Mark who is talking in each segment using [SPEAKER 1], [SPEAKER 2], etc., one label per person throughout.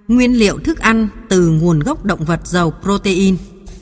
[SPEAKER 1] Nguyên liệu thức ăn từ nguồn gốc động vật giàu protein.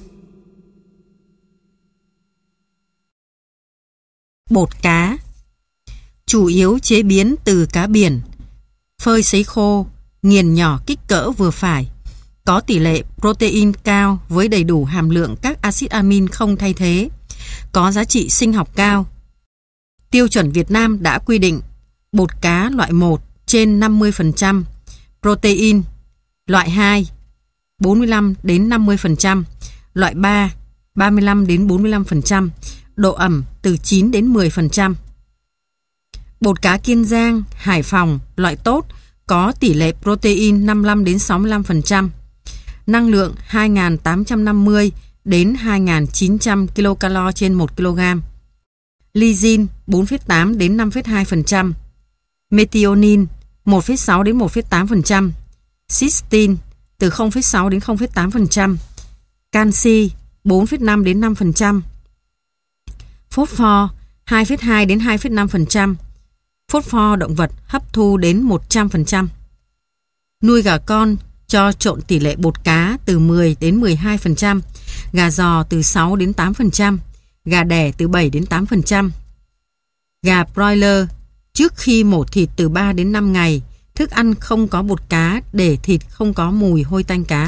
[SPEAKER 1] Bột cá chủ yếu chế biến từ cá biển, phơi sấy khô, nghiền nhỏ kích cỡ vừa phải, có tỷ lệ protein cao với đầy đủ hàm lượng các axit amin không thay thế, có giá trị sinh học cao. Tiêu chuẩn Việt Nam đã quy định bột cá loại 1 trên 50% protein, loại 2 45 đến 50%, loại 3 35 đến 45%, độ ẩm từ 9 đến 10%. Bột cá Kiên Giang, Hải Phòng loại tốt có tỷ lệ protein 55 đến 65%, năng lượng 2.850 đến 2.900 kcal trên 1 kg, lysine 4,8 đến 5,2%, methionine 1,6 đến 1,8%, cysteine từ 0,6 đến 0,8%, canxi 4,5 đến 5%, phosphor 2,2 đến 2,5%, phosphor động vật hấp thu đến 100%. Nuôi gà con cho trộn tỷ lệ bột cá từ 10 đến 12%, gà giò từ 6 đến 8%, gà đẻ từ 7 đến 8%. Gà broiler trước khi mổ thịt từ 3 đến 5 ngày, thức ăn không có bột cá để thịt không có mùi hôi tanh cá.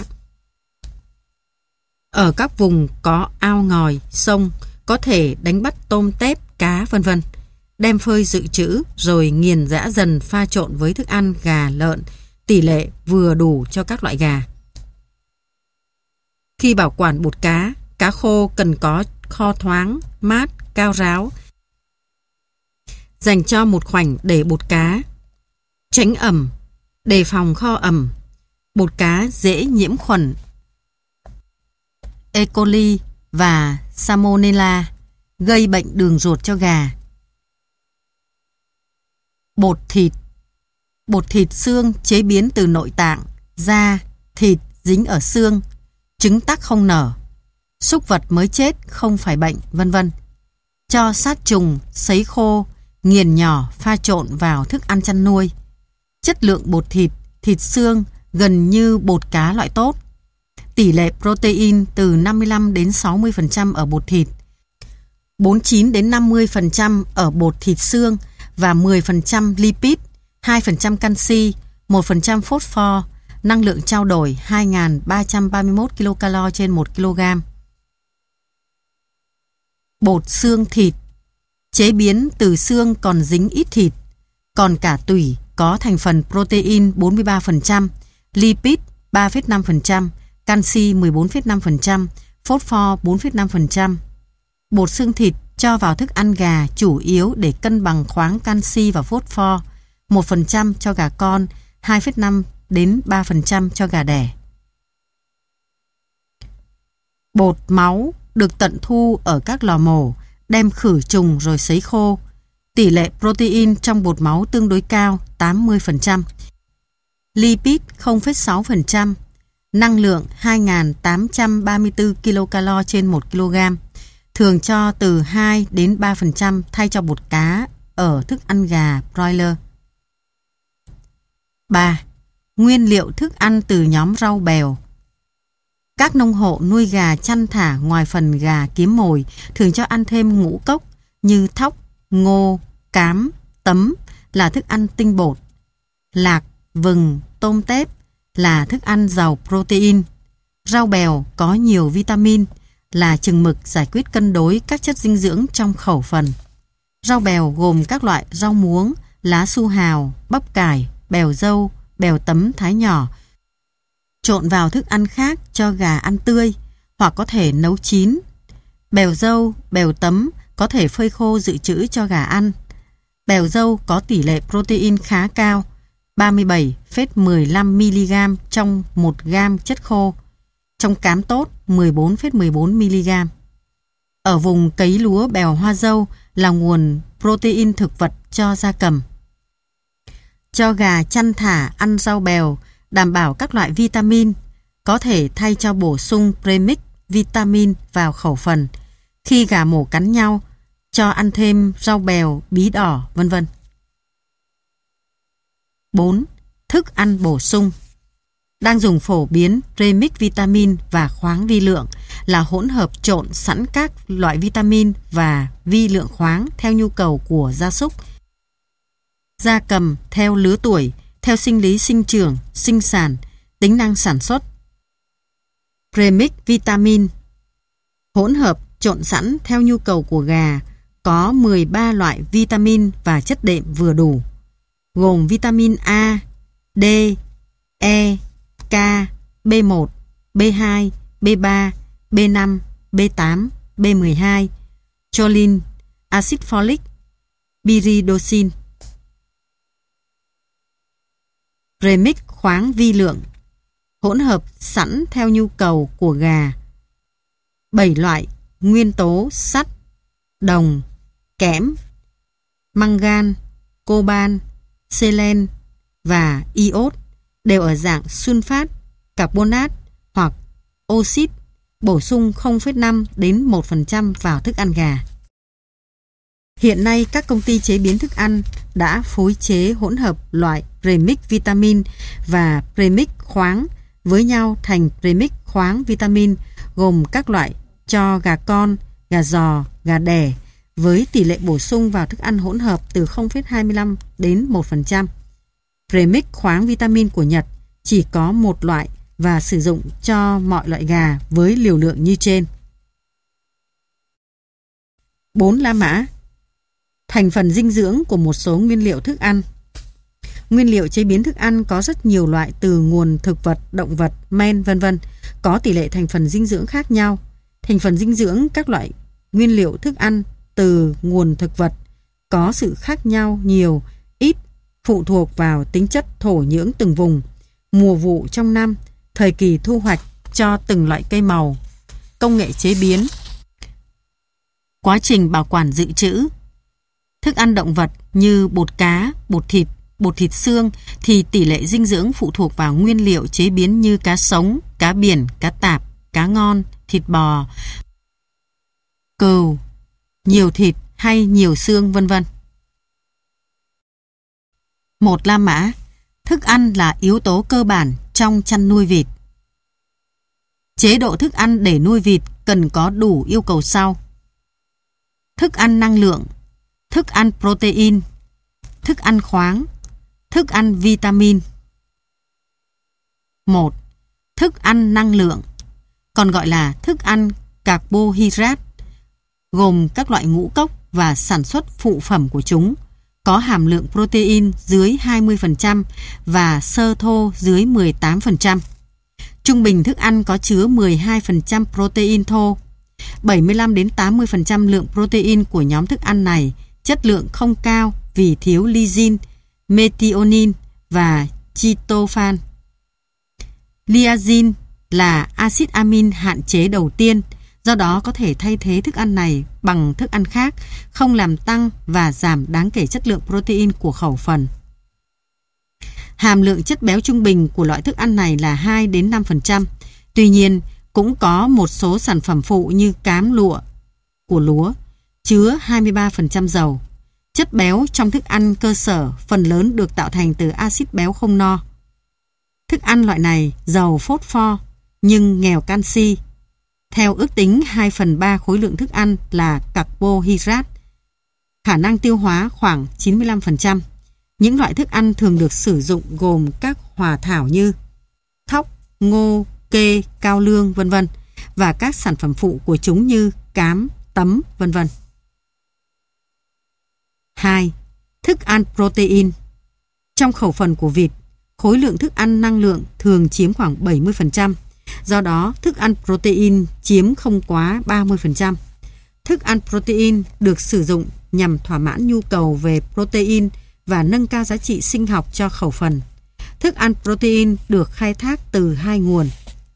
[SPEAKER 1] Ở các vùng có ao ngòi, sông, có thể đánh bắt tôm tép, cá v.v. Đem phơi dự trữ rồi nghiền giã dần pha trộn với thức ăn gà, lợn, tỷ lệ vừa đủ cho các loại gà. Khi bảo quản bột cá, cá khô cần có kho thoáng, mát, cao ráo. Dành cho một khoảnh để bột cá. Tránh ẩm, đề phòng kho ẩm. Bột cá dễ nhiễm khuẩn E. coli và Salmonella, gây bệnh đường ruột cho gà. Bột thịt. Bột thịt xương chế biến từ nội tạng, da, thịt dính ở xương, trứng tắc không nở, súc vật mới chết không phải bệnh, v.v. Cho sát trùng, sấy khô, nghiền nhỏ pha trộn vào thức ăn chăn nuôi. Chất lượng bột thịt, thịt xương gần như bột cá loại tốt. Tỷ lệ protein từ 55 đến 60% ở bột thịt, 49 đến 50% ở bột thịt xương và 10% lipid, 2% canxi, 1% phosphor, năng lượng trao đổi 2.331 kcal trên 1 kg. Bột xương thịt chế biến từ xương còn dính ít thịt, còn cả tủy có thành phần protein 43%, lipid 3,5%, canxi 14,5%, phosphor 4,5%. Bột xương thịt cho vào thức ăn gà chủ yếu để cân bằng khoáng canxi và phosphor, 1% cho gà con, 2,5 đến 3% cho gà đẻ. Bột máu được tận thu ở các lò mổ, đem khử trùng rồi sấy khô. Tỷ lệ protein trong bột máu tương đối cao, 80%. Lipid 0,6%. Năng lượng 2.834 kcal trên 1 kg. Thường cho từ 2 đến 3% thay cho bột cá ở thức ăn gà broiler. 3. Nguyên liệu thức ăn từ nhóm rau bèo. Các nông hộ nuôi gà chăn thả ngoài phần gà kiếm mồi thường cho ăn thêm ngũ cốc như thóc, ngô, cám, tấm là thức ăn tinh bột. Lạc, vừng, tôm tép là thức ăn giàu protein. Rau bèo có nhiều vitamin, là chừng mực giải quyết cân đối các chất dinh dưỡng trong khẩu phần. Rau bèo gồm các loại rau muống, lá su hào, bắp cải, bèo dâu, bèo tấm thái nhỏ, trộn vào thức ăn khác cho gà ăn tươi, hoặc có thể nấu chín. Bèo dâu, bèo tấm có thể phơi khô dự trữ cho gà ăn. Bèo dâu có tỷ lệ protein khá cao, 37,15 mg trong 1 gam chất khô. Trong cám tốt 14,14 mg. Ở vùng cấy lúa bèo hoa dâu là nguồn protein thực vật cho gia cầm. Cho gà chăn thả ăn rau bèo đảm bảo các loại vitamin, có thể thay cho bổ sung premix vitamin vào khẩu phần. Khi gà mổ cắn nhau, cho ăn thêm rau bèo, bí đỏ, v.v. 4. Thức ăn bổ sung. đang dùng phổ biến premix vitamin và khoáng vi lượng, là hỗn hợp trộn sẵn các loại vitamin và vi lượng khoáng theo nhu cầu của gia súc, gia cầm theo lứa tuổi, theo sinh lý sinh trưởng, sinh sản, tính năng sản xuất. Premix vitamin hỗn hợp trộn sẵn theo nhu cầu của gà, có 13 loại vitamin và chất đệm vừa đủ, gồm vitamin A, D, E, K, B1, B2, B3, B5, B8, B12, choline, axit folic, pyridoxine. Premix khoáng vi lượng hỗn hợp sẵn theo nhu cầu của gà, 7 loại nguyên tố sắt, đồng, kẽm, mangan, coban, selen và iốt đều ở dạng sunfat, carbonat hoặc oxit, bổ sung 0,5 đến 1% vào thức ăn gà. Hiện nay các công ty chế biến thức ăn đã phối chế hỗn hợp loại premix vitamin và premix khoáng với nhau thành premix khoáng vitamin, gồm các loại cho gà con, gà giò, gà đẻ, với tỷ lệ bổ sung vào thức ăn hỗn hợp từ 0,25 đến 1%. Premix khoáng vitamin của Nhật chỉ có một loại và sử dụng cho mọi loại gà với liều lượng như trên. 4. La mã. Thành phần dinh dưỡng của một số nguyên liệu thức ăn. Nguyên liệu chế biến thức ăn có rất nhiều loại, từ nguồn thực vật, động vật, men, v.v. có tỷ lệ thành phần dinh dưỡng khác nhau. Thành phần dinh dưỡng các loại nguyên liệu thức ăn từ nguồn thực vật có sự khác nhau nhiều, ít, phụ thuộc vào tính chất thổ nhưỡng từng vùng, mùa vụ trong năm, thời kỳ thu hoạch cho từng loại cây màu, công nghệ chế biến, quá trình bảo quản dự trữ. Thức ăn động vật như bột cá, bột thịt xương thì tỷ lệ dinh dưỡng phụ thuộc vào nguyên liệu chế biến như cá sống, cá biển, cá tạp, cá ngon, thịt bò, cừu, nhiều thịt hay nhiều xương, v.v. 1. La mã. Thức ăn là yếu tố cơ bản trong chăn nuôi vịt. Chế độ thức ăn để nuôi vịt cần có đủ yêu cầu sau: thức ăn năng lượng, thức ăn protein, thức ăn khoáng, thức ăn vitamin. 1. Thức ăn năng lượng, còn gọi là thức ăn carbohydrate, gồm các loại ngũ cốc và sản xuất phụ phẩm của chúng, có hàm lượng protein dưới 20% và xơ thô dưới 18%. Trung bình thức ăn có chứa 12% protein thô. 75 đến 80% lượng protein của nhóm thức ăn này chất lượng không cao vì thiếu lysine, methionine và tryptophan. Lysine là axit amin hạn chế đầu tiên, do đó có thể thay thế thức ăn này bằng thức ăn khác, không làm tăng và giảm đáng kể chất lượng protein của khẩu phần. Hàm lượng chất béo trung bình của loại thức ăn này là 2 đến 5%. Tuy nhiên, cũng có một số sản phẩm phụ như cám lụa của lúa chứa 23% dầu. Chất béo trong thức ăn cơ sở phần lớn được tạo thành từ axit béo không no. Thức ăn loại này giàu phosphor nhưng nghèo canxi. Theo ước tính, 2/3 khối lượng thức ăn là carbohydrate. Khả năng tiêu hóa khoảng 95%. Những loại thức ăn thường được sử dụng gồm các hòa thảo như thóc, ngô, kê, cao lương, v.v. và các sản phẩm phụ của chúng như cám, tấm, v.v. 2. Thức ăn protein. Trong khẩu phần của vịt, khối lượng thức ăn năng lượng thường chiếm khoảng 70%. Do đó, thức ăn protein chiếm không quá 30%. Thức ăn protein được sử dụng nhằm thỏa mãn nhu cầu về protein và nâng cao giá trị sinh học cho khẩu phần. Thức ăn protein được khai thác từ hai nguồn.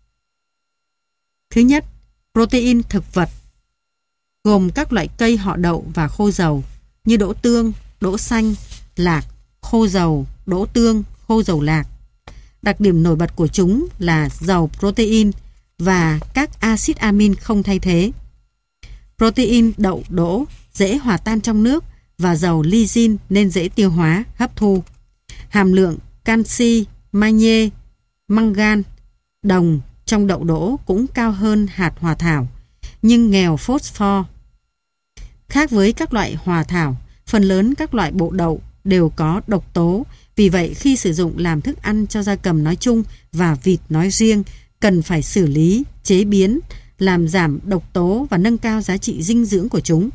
[SPEAKER 1] Thứ nhất, protein thực vật, gồm các loại cây họ đậu và khô dầu như đỗ tương, đỗ xanh, lạc, khô dầu, đỗ tương, khô dầu lạc. Đặc điểm nổi bật của chúng là giàu protein và các axit amin không thay thế. Protein đậu đỗ dễ hòa tan trong nước và giàu lysine nên dễ tiêu hóa, hấp thu. Hàm lượng canxi, magie mangan, đồng trong đậu đỗ cũng cao hơn hạt hòa thảo, nhưng nghèo phosphor. Khác với các loại hòa thảo, phần lớn các loại bộ đậu đều có độc tố, vì vậy khi sử dụng làm thức ăn cho gia cầm nói chung và vịt nói riêng, cần phải xử lý, chế biến, làm giảm độc tố và nâng cao giá trị dinh dưỡng của chúng.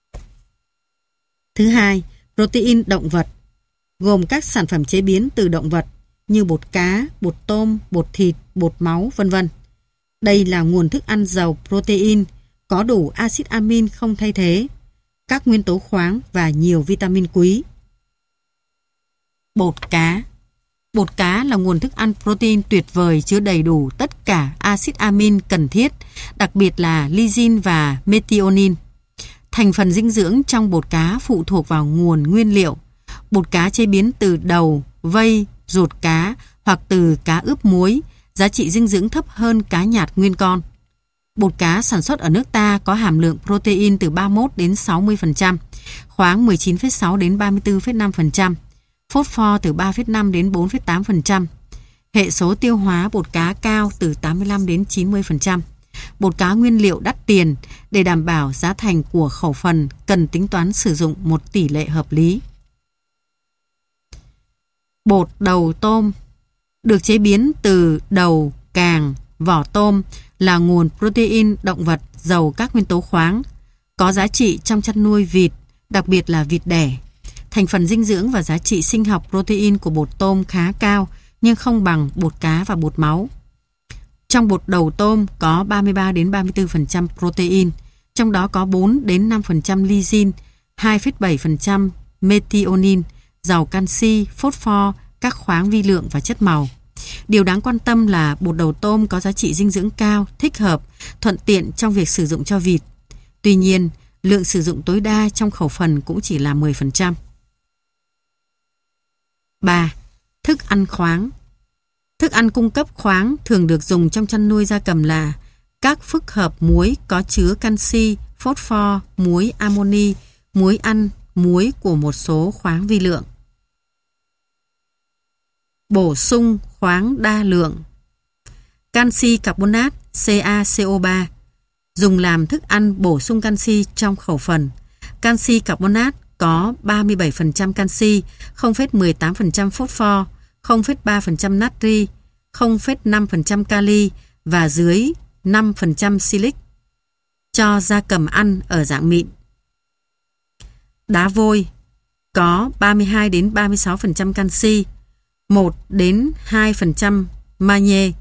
[SPEAKER 1] Thứ hai, protein động vật, gồm các sản phẩm chế biến từ động vật như bột cá, bột tôm, bột thịt, bột máu, vân vân. Đây là nguồn thức ăn giàu protein, có đủ axit amin không thay thế, các nguyên tố khoáng và nhiều vitamin quý. Bột cá. Bột cá là nguồn thức ăn protein tuyệt vời chứa đầy đủ tất cả axit amin cần thiết, đặc biệt là lysine và methionine. Thành phần dinh dưỡng trong bột cá phụ thuộc vào nguồn nguyên liệu. Bột cá chế biến từ đầu, vây, ruột cá hoặc từ cá ướp muối, giá trị dinh dưỡng thấp hơn cá nhạt nguyên con. Bột cá sản xuất ở nước ta có hàm lượng protein từ 31 đến 60%, khoáng 19,6 đến 34,5%, phosphor từ 3,5 đến 4,8%. Hệ số tiêu hóa bột cá cao từ 85 đến 90%. Bột cá nguyên liệu đắt tiền, để đảm bảo giá thành của khẩu phần cần tính toán sử dụng một tỷ lệ hợp lý. Bột đầu tôm được chế biến từ đầu, càng, vỏ tôm là nguồn protein động vật giàu các nguyên tố khoáng, có giá trị trong chăn nuôi vịt, đặc biệt là vịt đẻ. Thành phần dinh dưỡng và giá trị sinh học protein của bột tôm khá cao, nhưng không bằng bột cá và bột máu. Trong bột đầu tôm có 33 đến 34% protein, trong đó có 4 đến 5% lysine, 2,7% methionine, giàu canxi, phosphor, các khoáng vi lượng và chất màu. Điều đáng quan tâm là bột đầu tôm có giá trị dinh dưỡng cao, thích hợp, thuận tiện trong việc sử dụng cho vịt. Tuy nhiên, lượng sử dụng tối đa trong khẩu phần cũng chỉ là 10%. 3. Thức ăn khoáng. Thức ăn cung cấp khoáng thường được dùng trong chăn nuôi gia cầm là các phức hợp muối có chứa canxi, phosphor, muối amoni, muối ăn, muối của một số khoáng vi lượng. Bổ sung khoáng đa lượng. Canxi carbonat CaCO3 dùng làm thức ăn bổ sung canxi trong khẩu phần. Canxi carbonat có 37% canxi, 0,18% phosphor, 0,3% natri, 0,5% kali và dưới 5% silic cho gia cầm ăn ở dạng mịn. Đá vôi có 32 đến 36% canxi, 1 đến 2% magie,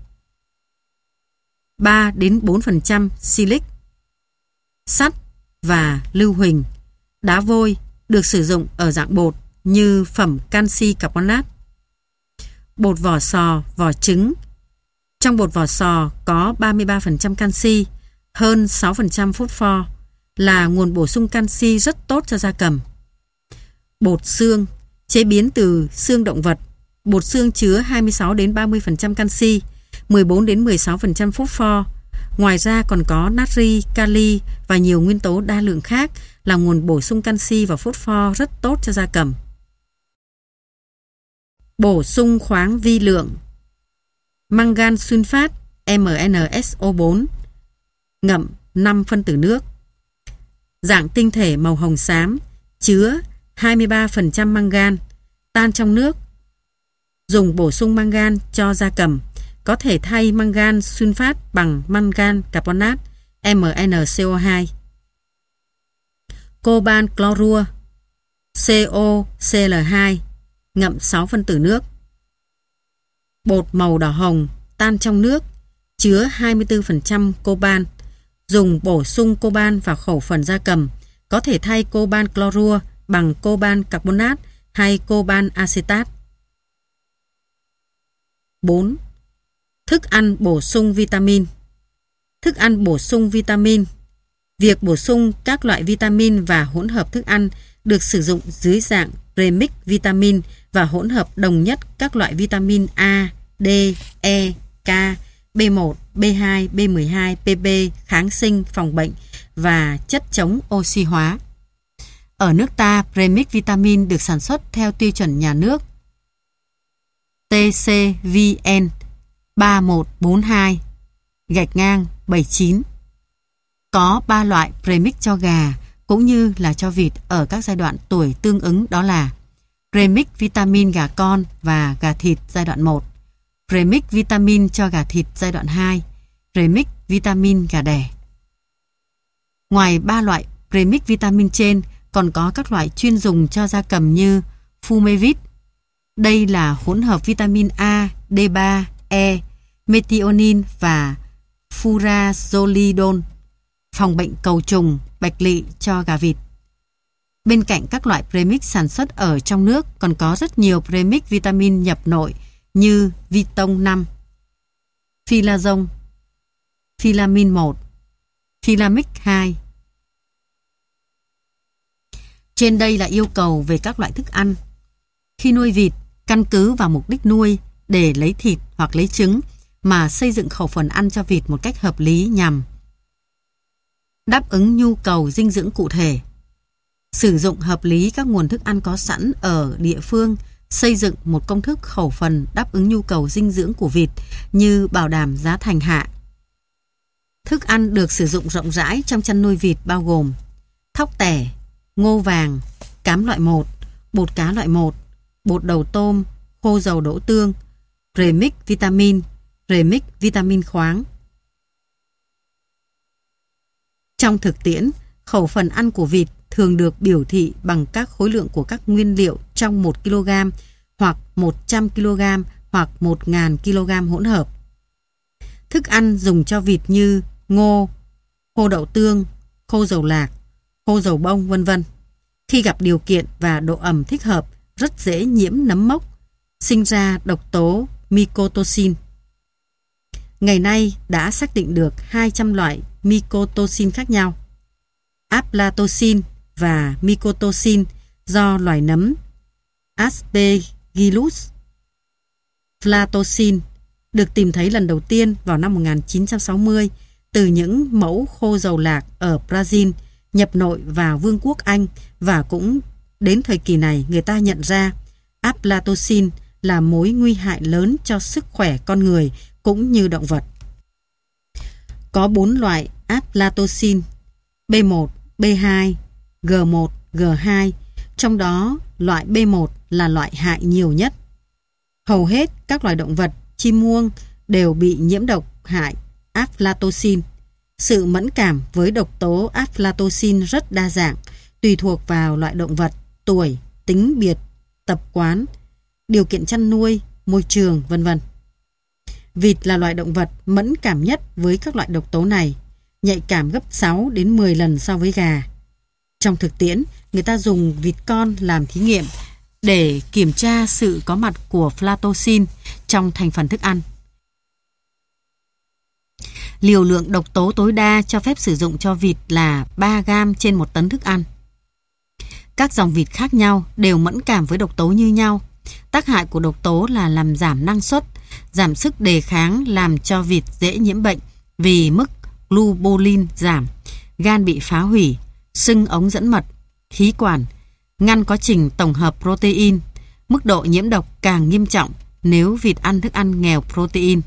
[SPEAKER 1] 3 đến 4% silic, sắt và lưu huỳnh. Đá vôi được sử dụng ở dạng bột như phẩm canxi carbonat. Bột vỏ sò, vỏ trứng. Trong bột vỏ sò có 33% canxi, hơn 6% phosphor, là nguồn bổ sung canxi rất tốt cho gia cầm. Bột xương chế biến từ xương động vật. Bột xương chứa 26 đến 30% canxi, 14 đến 16% phosphor. Ngoài ra còn có natri, kali và nhiều nguyên tố đa lượng khác là nguồn bổ sung canxi và phosphor rất tốt cho gia cầm. Bổ sung khoáng vi lượng. Mangan sulfat MnSO4 ngậm 5 phân tử nước. Dạng tinh thể màu hồng xám, chứa 23% mangan, tan trong nước. Dùng bổ sung mangan cho gia cầm, có thể thay mangan sulfat bằng mangan carbonat MnCO2. Coban clorua COCl2 ngậm 6 phân tử nước. Bột màu đỏ hồng tan trong nước, chứa 24% coban. Dùng bổ sung coban vào khẩu phần gia cầm, có thể thay coban clorua bằng coban carbonat hay coban acetat. 4. Thức ăn bổ sung vitamin. Thức ăn bổ sung vitamin. Việc bổ sung các loại vitamin và hỗn hợp thức ăn được sử dụng dưới dạng premix vitamin và hỗn hợp đồng nhất các loại vitamin A, D, E, K, B1, B2, B12, PP, kháng sinh, phòng bệnh và chất chống oxy hóa. Ở nước ta, premix vitamin được sản xuất theo tiêu chuẩn nhà nước TCVN 3142-79. Có 3 loại premix cho gà cũng như là cho vịt ở các giai đoạn tuổi tương ứng, đó là premix vitamin gà con và gà thịt giai đoạn 1, premix vitamin cho gà thịt giai đoạn 2, premix vitamin gà đẻ. Ngoài 3 loại premix vitamin trên, còn có các loại chuyên dùng cho gia cầm như Fumevit. Đây là hỗn hợp vitamin A, D3, E, methionine và furazolidone, phòng bệnh cầu trùng, bạch lỵ cho gà vịt. Bên cạnh các loại premix sản xuất ở trong nước, còn có rất nhiều premix vitamin nhập nội như Viton 5, Filazone, Filamin 1, Filamix 2. Trên đây là yêu cầu về các loại thức ăn. Khi nuôi vịt, căn cứ vào mục đích nuôi để lấy thịt hoặc lấy trứng mà xây dựng khẩu phần ăn cho vịt một cách hợp lý nhằm đáp ứng nhu cầu dinh dưỡng cụ thể, sử dụng hợp lý các nguồn thức ăn có sẵn ở địa phương, xây dựng một công thức khẩu phần đáp ứng nhu cầu dinh dưỡng của vịt như bảo đảm giá thành hạ. Thức ăn được sử dụng rộng rãi trong chăn nuôi vịt bao gồm thóc tẻ, ngô vàng, cám loại 1, bột cá loại 1, bột đầu tôm, khô dầu đỗ tương, premix vitamin, premix vitamin khoáng. Trong thực tiễn, khẩu phần ăn của vịt thường được biểu thị bằng các khối lượng của các nguyên liệu trong 1 kg hoặc 100 kg hoặc 1000 kg hỗn hợp. Thức ăn dùng cho vịt như ngô, khô đậu tương, khô dầu lạc, khô dầu bông, v.v. Khi gặp điều kiện và độ ẩm thích hợp, rất dễ nhiễm nấm mốc, sinh ra độc tố mycotoxin. Ngày nay đã xác định được 200 loại mycotoxin khác nhau. Aflatoxin và mycotoxin do loài nấm Aspergillus flatocin được tìm thấy lần đầu tiên vào năm 1960 từ những mẫu khô dầu lạc ở Brazil nhập nội vào Vương quốc Anh, và cũng đến thời kỳ này người ta nhận ra aflatoxin là mối nguy hại lớn cho sức khỏe con người cũng như động vật. Có 4 loại aflatoxin: B1, B2, G1, G2, trong đó loại B1 là loại hại nhiều nhất. Hầu hết các loài động vật, chim muông đều bị nhiễm độc hại aflatoxin. Sự mẫn cảm với độc tố aflatoxin rất đa dạng, tùy thuộc vào loại động vật, tuổi, tính biệt, tập quán, điều kiện chăn nuôi, môi trường, v.v. Vịt là loài động vật mẫn cảm nhất với các loại độc tố này, nhạy cảm gấp 6 đến 10 lần so với gà. Trong thực tiễn, người ta dùng vịt con làm thí nghiệm để kiểm tra sự có mặt của aflatoxin trong thành phần thức ăn. Liều lượng độc tố tối đa cho phép sử dụng cho vịt là 3 gram trên 1 tấn thức ăn. Các dòng vịt khác nhau đều mẫn cảm với độc tố như nhau. Tác hại của độc tố là làm giảm năng suất, giảm sức đề kháng, làm cho vịt dễ nhiễm bệnh vì mức globulin giảm, gan bị phá hủy, sưng ống dẫn mật, khí quản, ngăn quá trình tổng hợp protein. Mức độ nhiễm độc càng nghiêm trọng nếu vịt ăn thức ăn nghèo protein.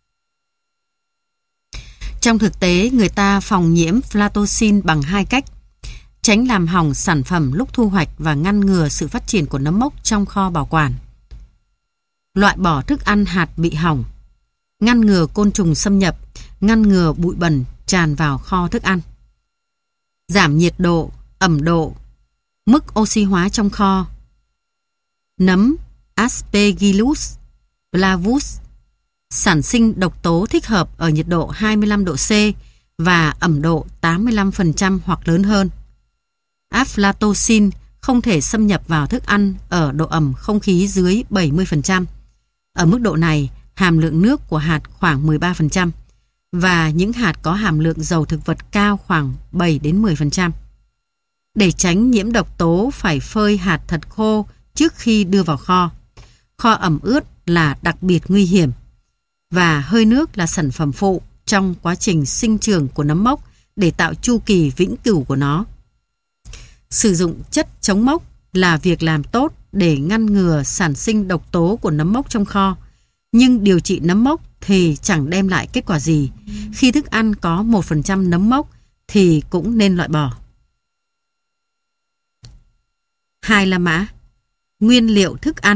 [SPEAKER 1] Trong thực tế, người ta phòng nhiễm aflatoxin bằng 2 cách: tránh làm hỏng sản phẩm lúc thu hoạch và ngăn ngừa sự phát triển của nấm mốc trong kho bảo quản. Loại bỏ thức ăn hạt bị hỏng, ngăn ngừa côn trùng xâm nhập, ngăn ngừa bụi bẩn tràn vào kho thức ăn. Giảm nhiệt độ, ẩm độ, mức oxy hóa trong kho. Nấm Aspergillus flavus sản sinh độc tố thích hợp ở nhiệt độ 25 độ C và ẩm độ 85% hoặc lớn hơn. Aflatoxin không thể xâm nhập vào thức ăn ở độ ẩm không khí dưới 70%. Ở mức độ này, hàm lượng nước của hạt khoảng 13% và những hạt có hàm lượng dầu thực vật cao khoảng 7 đến 10%. Để tránh nhiễm độc tố phải phơi hạt thật khô trước khi đưa vào kho. Kho ẩm ướt là đặc biệt nguy hiểm và hơi nước là sản phẩm phụ trong quá trình sinh trưởng của nấm mốc để tạo chu kỳ vĩnh cửu của nó. Sử dụng chất chống mốc là việc làm tốt để ngăn ngừa sản sinh độc tố của nấm mốc trong kho, nhưng điều trị nấm mốc thì chẳng đem lại kết quả gì. Khi thức ăn có 1% nấm mốc thì cũng nên loại bỏ. 2 La Mã. Nguyên liệu thức ăn.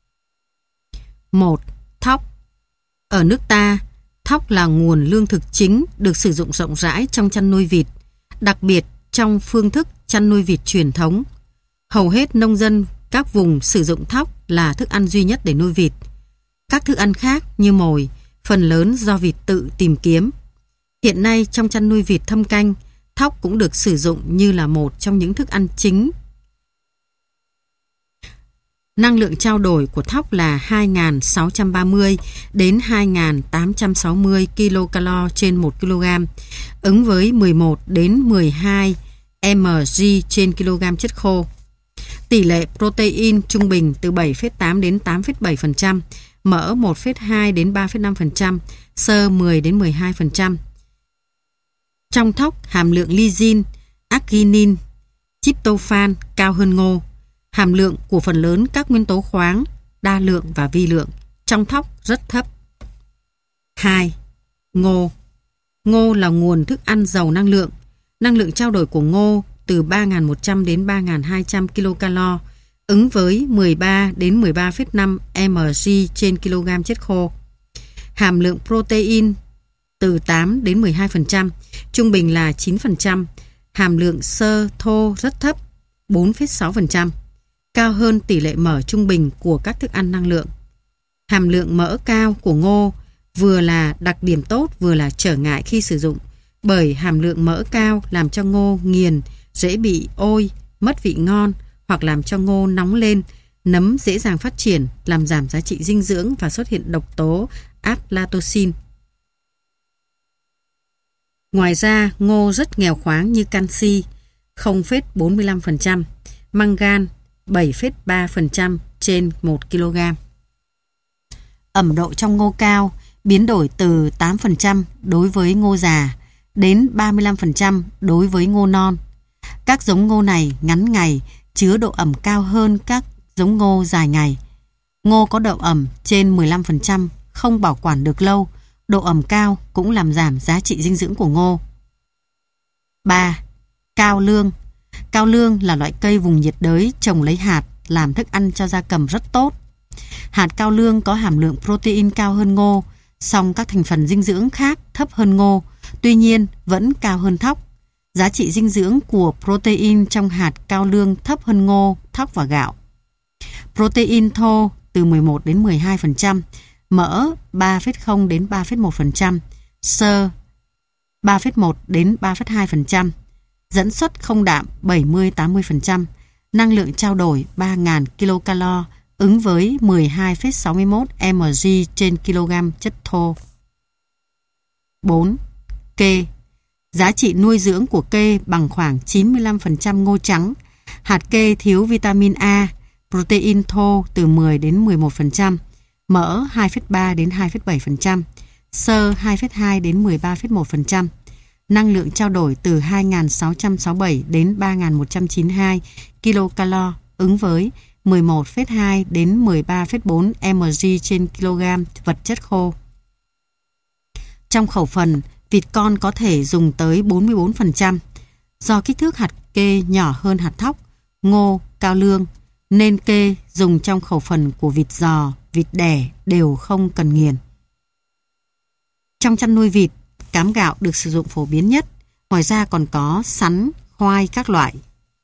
[SPEAKER 1] 1. Thóc. Ở nước ta, thóc là nguồn lương thực chính được sử dụng rộng rãi trong chăn nuôi vịt, đặc biệt trong phương thức chăn nuôi vịt truyền thống. Hầu hết nông dân các vùng sử dụng thóc là thức ăn duy nhất để nuôi vịt. Các thức ăn khác như mồi, phần lớn do vịt tự tìm kiếm. Hiện nay trong chăn nuôi vịt thâm canh, thóc cũng được sử dụng như là một trong những thức ăn chính. Năng lượng trao đổi của thóc là 2.630 đến 2.860 kcal trên 1 kg, ứng với 11 đến 12 mg trên kg chất khô. Tỷ lệ protein trung bình từ 7,8 đến 8,7%, mỡ 1,2 đến 3,5%, xơ 10 đến 12%. Trong thóc, hàm lượng lysine, arginine, tryptophan cao hơn ngô. Hàm lượng của phần lớn các nguyên tố khoáng, đa lượng và vi lượng trong thóc rất thấp. 2. Ngô. Ngô là nguồn thức ăn giàu năng lượng. Năng lượng trao đổi của ngô từ 3.100 đến 3.200 kcal, ứng với 13 đến 13,5 mg trên kg chất khô. Hàm lượng protein từ 8 đến 12%, trung bình là 9%. Hàm lượng xơ thô rất thấp, 4,6%, cao hơn tỷ lệ mỡ trung bình của các thức ăn năng lượng. Hàm lượng mỡ cao của ngô vừa là đặc điểm tốt vừa là trở ngại khi sử dụng, bởi hàm lượng mỡ cao làm cho ngô nghiền dễ bị ôi, mất vị ngon, hoặc làm cho ngô nóng lên, nấm dễ dàng phát triển, làm giảm giá trị dinh dưỡng và xuất hiện độc tố aflatoxin. Ngoài ra, ngô rất nghèo khoáng như canxi 0,45%, mangan 7,3% trên 1 kg. Ẩm độ trong ngô cao biến đổi từ 8% đối với ngô già đến 35% đối với ngô non. Các giống ngô này ngắn ngày, chứa độ ẩm cao hơn các giống ngô dài ngày. Ngô có độ ẩm trên 15%, không bảo quản được lâu, độ ẩm cao cũng làm giảm giá trị dinh dưỡng của ngô. 3. Cao lương. Cao lương là loại cây vùng nhiệt đới trồng lấy hạt làm thức ăn cho gia cầm rất tốt. Hạt cao lương có hàm lượng protein cao hơn ngô, song các thành phần dinh dưỡng khác thấp hơn ngô, tuy nhiên vẫn cao hơn thóc. Giá trị dinh dưỡng của protein trong hạt cao lương thấp hơn ngô, thóc và gạo. Protein thô từ 11 đến 12%, mỡ 3,0 đến 3,1%, xơ 3,1 đến 3,2%, dẫn xuất không đạm 70-80%, năng lượng trao đổi 3.000 kcal, ứng với 12,61 mg trên kg chất thô. 4. Kê. Giá trị nuôi dưỡng của kê bằng khoảng 95% ngô trắng. Hạt kê thiếu vitamin A, protein thô từ 10 đến 11%, mỡ 2,3 đến 2,7%, xơ 2,2 đến 13,1%. Năng lượng trao đổi từ 2.667 đến 3.192 kcal, ứng với 11,2 đến 13,4 mg trên kg vật chất khô. Trong khẩu phần, vịt con có thể dùng tới 44%. Do kích thước hạt kê nhỏ hơn hạt thóc, ngô, cao lương, nên kê dùng trong khẩu phần của vịt giò, vịt đẻ đều không cần nghiền. Trong chăn nuôi vịt, cám gạo được sử dụng phổ biến nhất, ngoài ra còn có sắn, khoai các loại.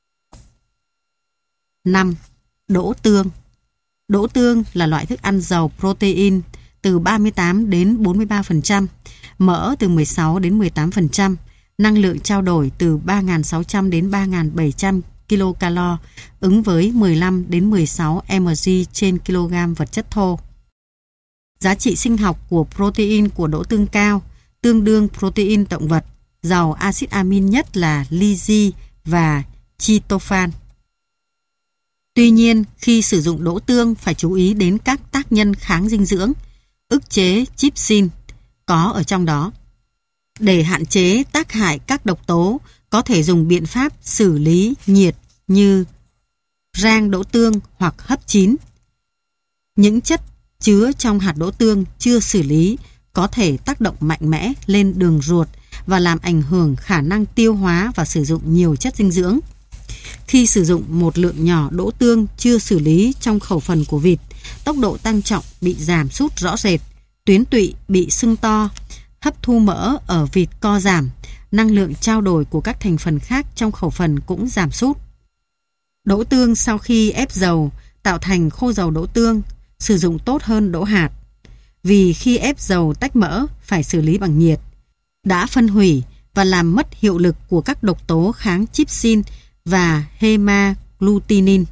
[SPEAKER 1] 5. Đỗ tương. Đỗ tương là loại thức ăn giàu protein từ 38 đến 43%, mỡ từ 16 đến 18%, năng lượng trao đổi từ 3.600 đến 3.700 kcal, ứng với 15 đến 16 mg trên kg vật chất thô. Giá trị sinh học của protein của đỗ tương cao, tương đương protein động vật, giàu axit amin nhất là lysi và tryptophan. Tuy nhiên, khi sử dụng đỗ tương phải chú ý đến các tác nhân kháng dinh dưỡng, ức chế trypsin có ở trong đó. Để hạn chế tác hại các độc tố, có thể dùng biện pháp xử lý nhiệt như rang đỗ tương hoặc hấp chín. Những chất chứa trong hạt đỗ tương chưa xử lý có thể tác động mạnh mẽ lên đường ruột và làm ảnh hưởng khả năng tiêu hóa và sử dụng nhiều chất dinh dưỡng. Khi sử dụng một lượng nhỏ đỗ tương chưa xử lý trong khẩu phần của vịt, tốc độ tăng trọng bị giảm sút rõ rệt, tuyến tụy bị sưng to, hấp thu mỡ ở vịt co giảm, năng lượng trao đổi của các thành phần khác trong khẩu phần cũng giảm sút. Đỗ tương sau khi ép dầu tạo thành khô dầu đỗ tương, sử dụng tốt hơn đỗ hạt. Vì khi ép dầu tách mỡ phải xử lý bằng nhiệt, đã phân hủy và làm mất hiệu lực của các độc tố kháng trypsin và hemagglutinin.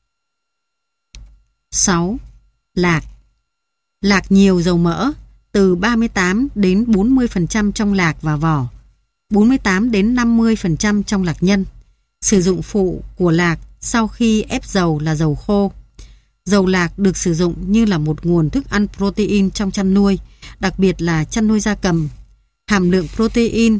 [SPEAKER 1] 6. Lạc. Lạc nhiều dầu mỡ, từ 38 đến 40% trong lạc và vỏ, 48 đến 50% trong lạc nhân. Sử dụng phụ của lạc sau khi ép dầu là dầu khô. Dầu lạc được sử dụng như là một nguồn thức ăn protein trong chăn nuôi, đặc biệt là chăn nuôi gia cầm. Hàm lượng protein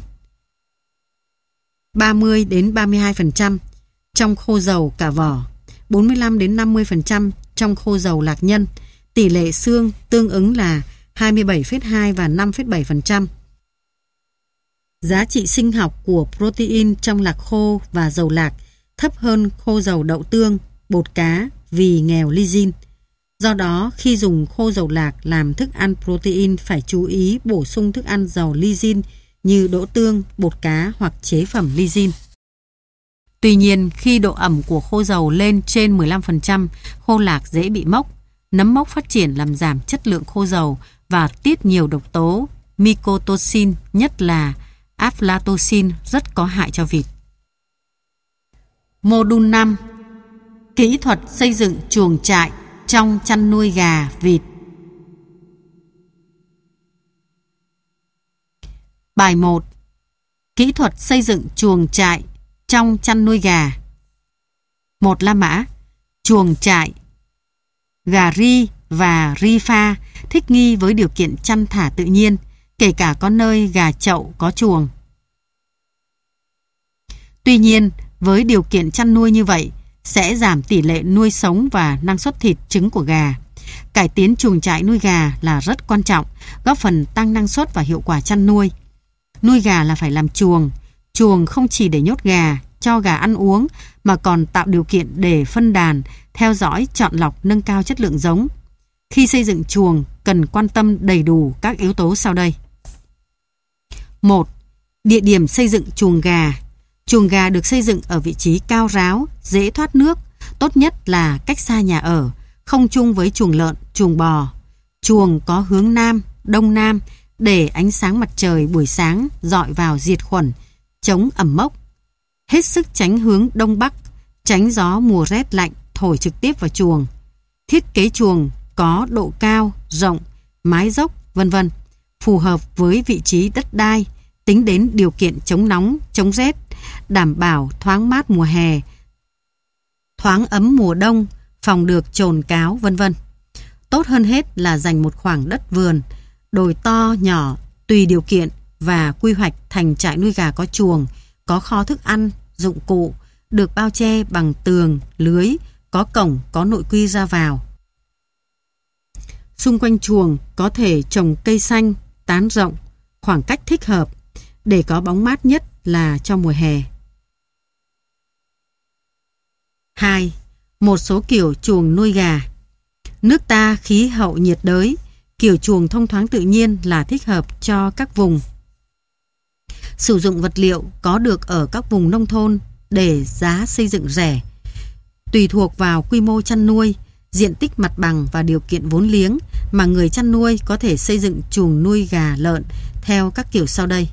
[SPEAKER 1] 30 đến 32% trong khô dầu cả vỏ, 45 đến 50% trong khô dầu lạc nhân. Tỷ lệ xương tương ứng là 27,2 và 5,7%. Giá trị sinh học của protein trong lạc khô và dầu lạc thấp hơn khô dầu đậu tương, bột cá vì nghèo lysine. Do đó, khi dùng khô dầu lạc làm thức ăn protein phải chú ý bổ sung thức ăn giàu lysine như đỗ tương, bột cá hoặc chế phẩm lysine. Tuy nhiên, khi độ ẩm của khô dầu lên trên 15%, khô lạc dễ bị mốc. Nấm mốc phát triển làm giảm chất lượng khô dầu và tiết nhiều độc tố mycotoxin, nhất là aflatoxin, rất có hại cho vịt. Mô-đun 5. Kỹ thuật xây dựng chuồng trại trong chăn nuôi gà, vịt. Bài 1. Kỹ thuật xây dựng chuồng trại trong chăn nuôi gà. 1. La mã. Chuồng trại. Gà ri và ri pha thích nghi với điều kiện chăn thả tự nhiên, kể cả có nơi gà chậu có chuồng. Tuy nhiên, với điều kiện chăn nuôi như vậy, sẽ giảm tỷ lệ nuôi sống và năng suất thịt trứng của gà. Cải tiến chuồng trại nuôi gà là rất quan trọng, góp phần tăng năng suất và hiệu quả chăn nuôi. Nuôi gà là phải làm chuồng. Chuồng không chỉ để nhốt gà, cho gà ăn uống, mà còn tạo điều kiện để phân đàn, theo dõi, chọn lọc, nâng cao chất lượng giống. Khi xây dựng chuồng, cần quan tâm đầy đủ các yếu tố sau đây. 1. Địa điểm xây dựng chuồng gà. Chuồng gà được xây dựng ở vị trí cao ráo, dễ thoát nước, tốt nhất là cách xa nhà ở, không chung với chuồng lợn, chuồng bò. Chuồng có hướng nam, đông nam để ánh sáng mặt trời buổi sáng rọi vào diệt khuẩn, chống ẩm mốc. Hết sức tránh hướng đông bắc, tránh gió mùa rét lạnh thổi trực tiếp vào chuồng. Thiết kế chuồng có độ cao, rộng, mái dốc, v.v. phù hợp với vị trí đất đai, tính đến điều kiện chống nóng, chống rét, đảm bảo thoáng mát mùa hè, thoáng ấm mùa đông, phòng được chồn cáo, v.v. Tốt hơn hết là dành một khoảng đất vườn, đồi to, nhỏ, tùy điều kiện và quy hoạch thành trại nuôi gà có chuồng, có kho thức ăn, dụng cụ, được bao che bằng tường, lưới, có cổng, có nội quy ra vào. Xung quanh chuồng có thể trồng cây xanh, tán rộng, khoảng cách thích hợp, để có bóng mát nhất là trong mùa hè. 2. Một số kiểu chuồng nuôi gà. Nước ta khí hậu nhiệt đới, kiểu chuồng thông thoáng tự nhiên là thích hợp cho các vùng. Sử dụng vật liệu có được ở các vùng nông thôn để giá xây dựng rẻ. Tùy thuộc vào quy mô chăn nuôi, diện tích mặt bằng và điều kiện vốn liếng mà người chăn nuôi có thể xây dựng chuồng nuôi gà lợn theo các kiểu sau đây.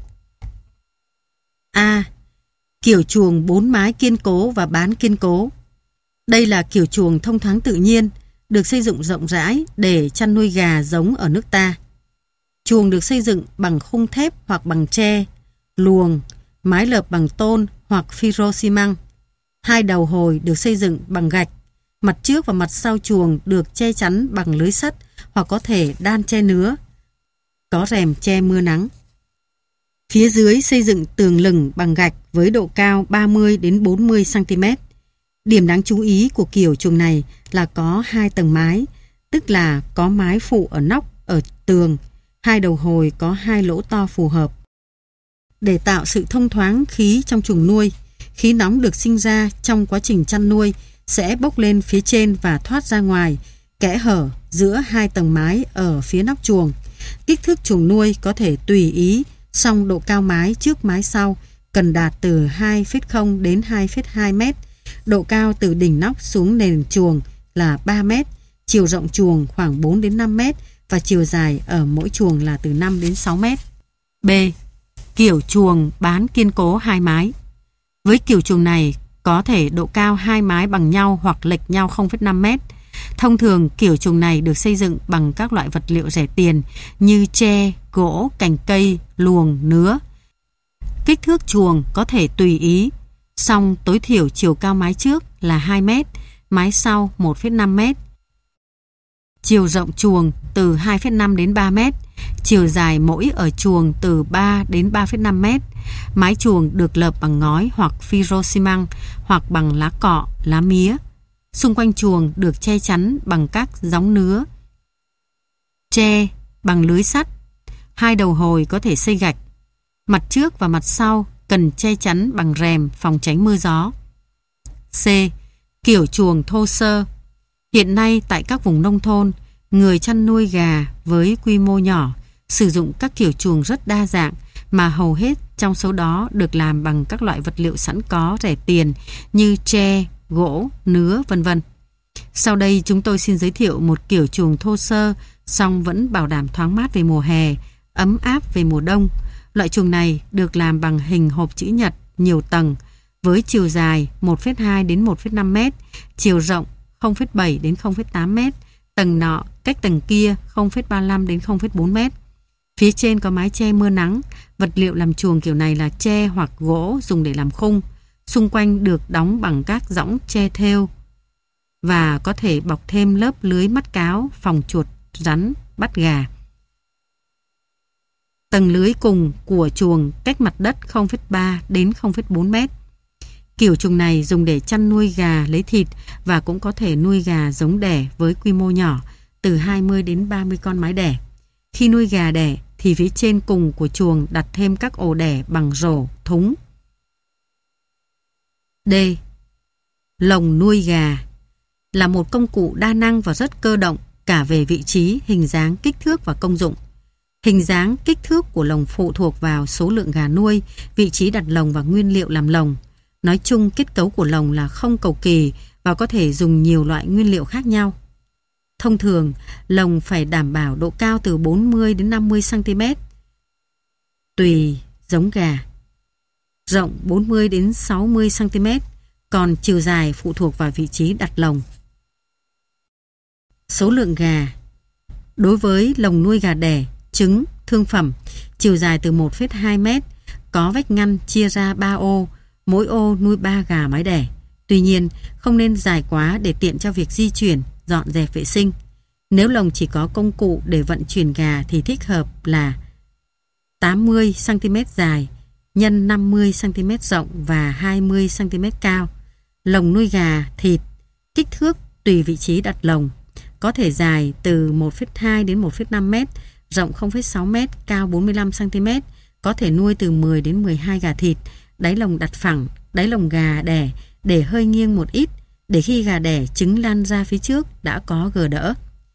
[SPEAKER 1] A. Kiểu chuồng 4 mái kiên cố và bán kiên cố. Đây là kiểu chuồng thông thoáng tự nhiên, được xây dựng rộng rãi để chăn nuôi gà giống ở nước ta. Chuồng được xây dựng bằng khung thép hoặc bằng tre, luồng, mái lợp bằng tôn hoặc phiro xi măng. Hai đầu hồi được xây dựng bằng gạch. Mặt trước và mặt sau chuồng được che chắn bằng lưới sắt hoặc có thể đan che nứa, có rèm che mưa nắng. Phía dưới xây dựng tường lửng bằng gạch với độ cao 30 đến 40 cm. Điểm đáng chú ý của kiểu chuồng này là có 2 tầng mái, tức là có mái phụ ở nóc, ở tường, Hai đầu hồi có hai lỗ to phù hợp. Để tạo sự thông thoáng khí trong chuồng nuôi, khí nóng được sinh ra trong quá trình chăn nuôi sẽ bốc lên phía trên và thoát ra ngoài, kẽ hở giữa hai tầng mái ở phía nóc chuồng. Kích thước chuồng nuôi có thể tùy ý, song độ cao mái trước mái sau cần đạt từ 2,0 đến 2,2 mét. Độ cao từ đỉnh nóc xuống nền chuồng là 3 mét, chiều rộng chuồng khoảng 4 đến 5 mét và chiều dài ở mỗi chuồng là từ 5 đến 6 mét. B. Kiểu chuồng bán kiên cố hai mái. Với kiểu chuồng này có thể độ cao hai mái bằng nhau hoặc lệch nhau 0,5 mét. Thông thường kiểu chuồng này được xây dựng bằng các loại vật liệu rẻ tiền như tre, gỗ, cành cây, luồng, nứa. Kích thước chuồng có thể tùy ý, song tối thiểu chiều cao mái trước là 2 mét, mái sau 1,5 mét. Chiều rộng chuồng từ 2,5 đến 3 mét, chiều dài mỗi ở chuồng từ 3 đến 3,5 mét. Mái chuồng được lợp bằng ngói hoặc phiro xi măng hoặc bằng lá cọ, lá mía. Xung quanh chuồng được che chắn bằng các gióng nứa, tre bằng lưới sắt. Hai đầu hồi có thể xây gạch. Mặt trước và mặt sau cần che chắn bằng rèm phòng tránh mưa gió. C. Kiểu chuồng thô sơ. Hiện nay tại các vùng nông thôn, người chăn nuôi gà với quy mô nhỏ sử dụng các kiểu chuồng rất đa dạng mà hầu hết trong số đó được làm bằng các loại vật liệu sẵn có rẻ tiền như tre, gỗ, nứa, vân vân. Sau đây chúng tôi xin giới thiệu một kiểu chuồng thô sơ song vẫn bảo đảm thoáng mát về mùa hè, ấm áp về mùa đông. Loại chuồng này được làm bằng hình hộp chữ nhật nhiều tầng với chiều dài 1,2 đến 1,5 mét, chiều rộng 0,7 đến 0,8 mét, tầng nọ cách tầng kia 0,35 đến 0,4 mét. Phía trên có mái che mưa nắng. Vật liệu làm chuồng kiểu này là tre hoặc gỗ dùng để làm khung. Xung quanh được đóng bằng các giõng tre thêu và có thể bọc thêm lớp lưới mắt cáo phòng chuột, rắn, bắt gà. Tầng lưới cùng của chuồng cách mặt đất 0,3 đến 0,4 mét. Kiểu chuồng này dùng để chăn nuôi gà lấy thịt và cũng có thể nuôi gà giống đẻ với quy mô nhỏ, từ 20 đến 30 con mái đẻ. Khi nuôi gà đẻ thì phía trên cùng của chuồng đặt thêm các ổ đẻ bằng rổ, thúng. D. Lồng nuôi gà là một công cụ đa năng và rất cơ động cả về vị trí, hình dáng, kích thước và công dụng. Hình dáng, kích thước của lồng phụ thuộc vào số lượng gà nuôi, vị trí đặt lồng và nguyên liệu làm lồng. Nói chung, kết cấu của lồng là không cầu kỳ và có thể dùng nhiều loại nguyên liệu khác nhau. Thông thường, lồng phải đảm bảo độ cao từ 40 đến 50 cm tùy giống gà, rộng 40 đến 60 cm, còn chiều dài phụ thuộc vào vị trí đặt lồng. Số lượng gà. Đối với lồng nuôi gà đẻ, trứng, thương phẩm, chiều dài từ 1,2 mét, có vách ngăn chia ra 3 ô, mỗi ô nuôi 3 gà mái đẻ. Tuy nhiên, không nên dài quá để tiện cho việc di chuyển, dọn dẹp vệ sinh. Nếu lồng chỉ có công cụ để vận chuyển gà thì thích hợp là 80 cm dài x 50 cm rộng và 20 cm cao. Lồng nuôi gà thịt, kích thước tùy vị trí đặt lồng, có thể dài từ 1,2 đến 1,5 mét, rộng 0,6 mét, cao 45 cm, có thể nuôi từ 10 đến 12 gà thịt. Đáy lồng đặt phẳng, đáy lồng gà đẻ để hơi nghiêng một ít, để khi gà đẻ trứng lăn ra phía trước đã có gờ đỡ.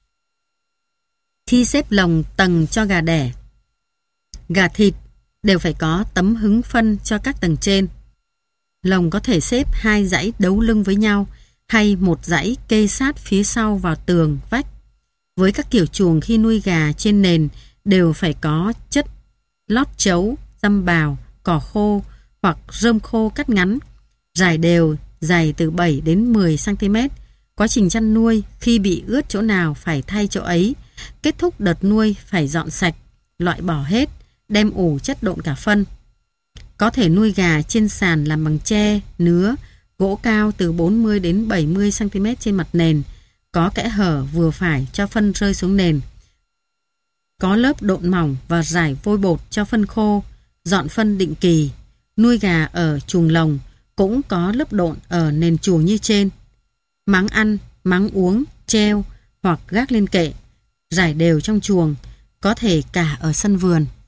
[SPEAKER 1] Khi xếp lồng tầng cho gà đẻ, gà thịt đều phải có tấm hứng phân cho các tầng trên. Lồng có thể xếp 2 dãy đấu lưng với nhau hay một dãy kê sát phía sau vào tường, vách. Với các kiểu chuồng khi nuôi gà trên nền đều phải có chất lót chấu, dăm bào, cỏ khô hoặc rơm khô cắt ngắn, rải đều, dày từ 7 đến 10 cm. Quá trình chăn nuôi, khi bị ướt chỗ nào phải thay chỗ ấy. Kết thúc đợt nuôi phải dọn sạch, loại bỏ hết, đem ủ chất độn cả phân. Có thể nuôi gà trên sàn làm bằng tre, nứa, gỗ cao từ 40 đến 70 cm trên mặt nền, có kẽ hở vừa phải cho phân rơi xuống nền. Có lớp độn mỏng và rải vôi bột cho phân khô, dọn phân định kỳ. Nuôi gà ở chuồng lồng cũng có lớp độn ở nền chuồng như trên. Máng ăn, máng uống, treo hoặc gác lên kệ, rải đều trong chuồng. có thể cả ở sân vườn.